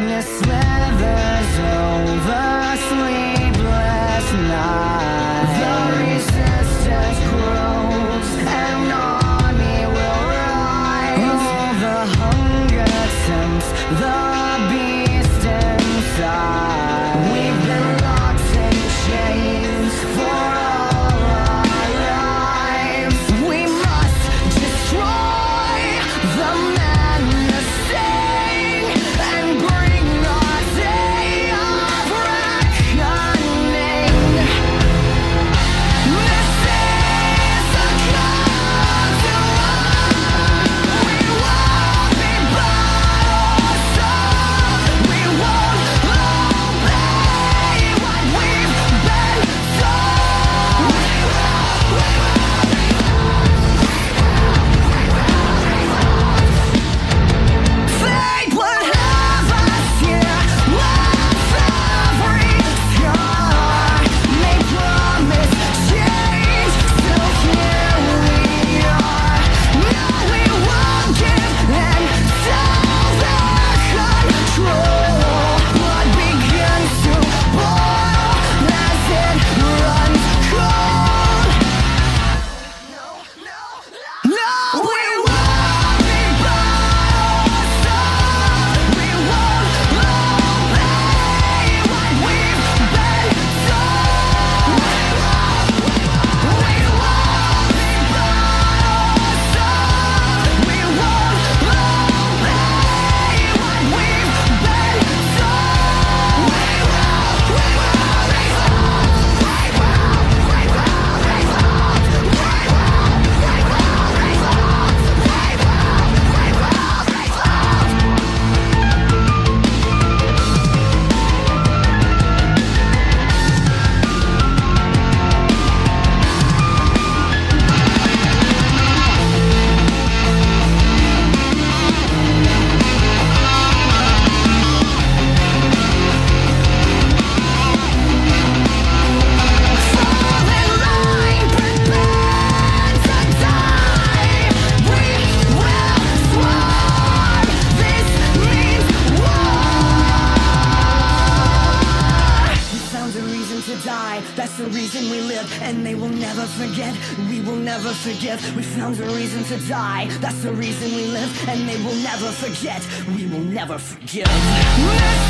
madness slithers over sleepless nights. The resistance grows, an army will rise. All the hunger tempts the beast inside. We've been locked in chains for all our lives. We must destroy the madness sting and bring our day of reckoning. This is a call to arms. We won't be by our side. We won't obey what we've been told. Fate would have us here with every scar. May promise change, still here we are. No, we won't give in till their control. Blood begins to boil as it runs cold. No, we won't be by our side. We won't obey what we've been told. We won't be by our side. We won't obey what we've been told. Fall in line, prepare to die. We will swarm. This means war. We found a reason to die. That's the reason we live, and they will never forget. We will never forgive. We found a reason to die. That's the reason we live, and they will never forget. We will never forgive. This